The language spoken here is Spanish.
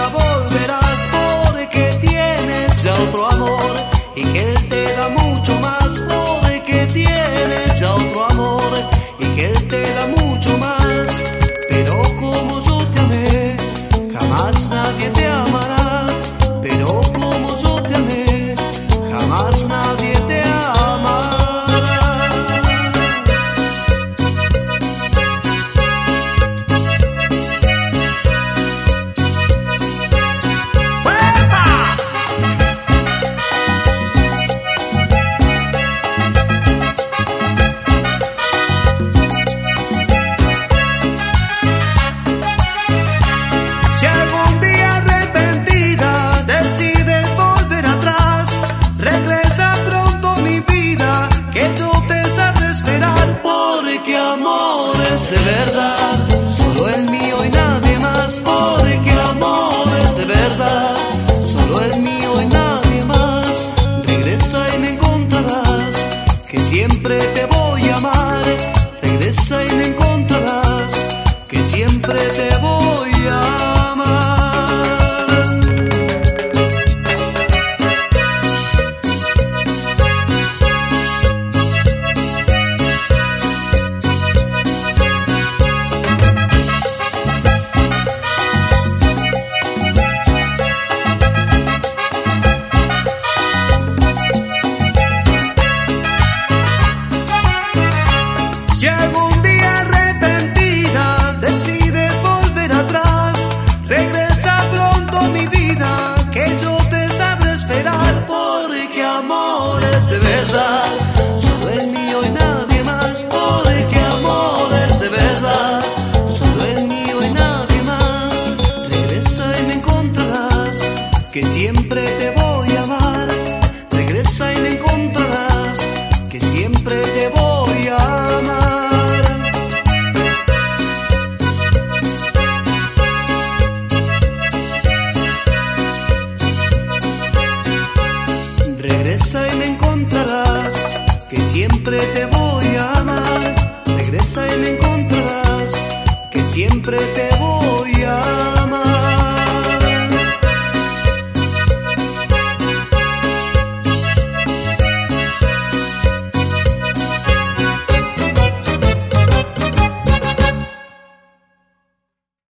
nunca volverás porque tienes ya otro amor y que él te da mucho más porque tienes ya otro amor y que él te da mucho más. Pero como yo te amé, jamás nadie te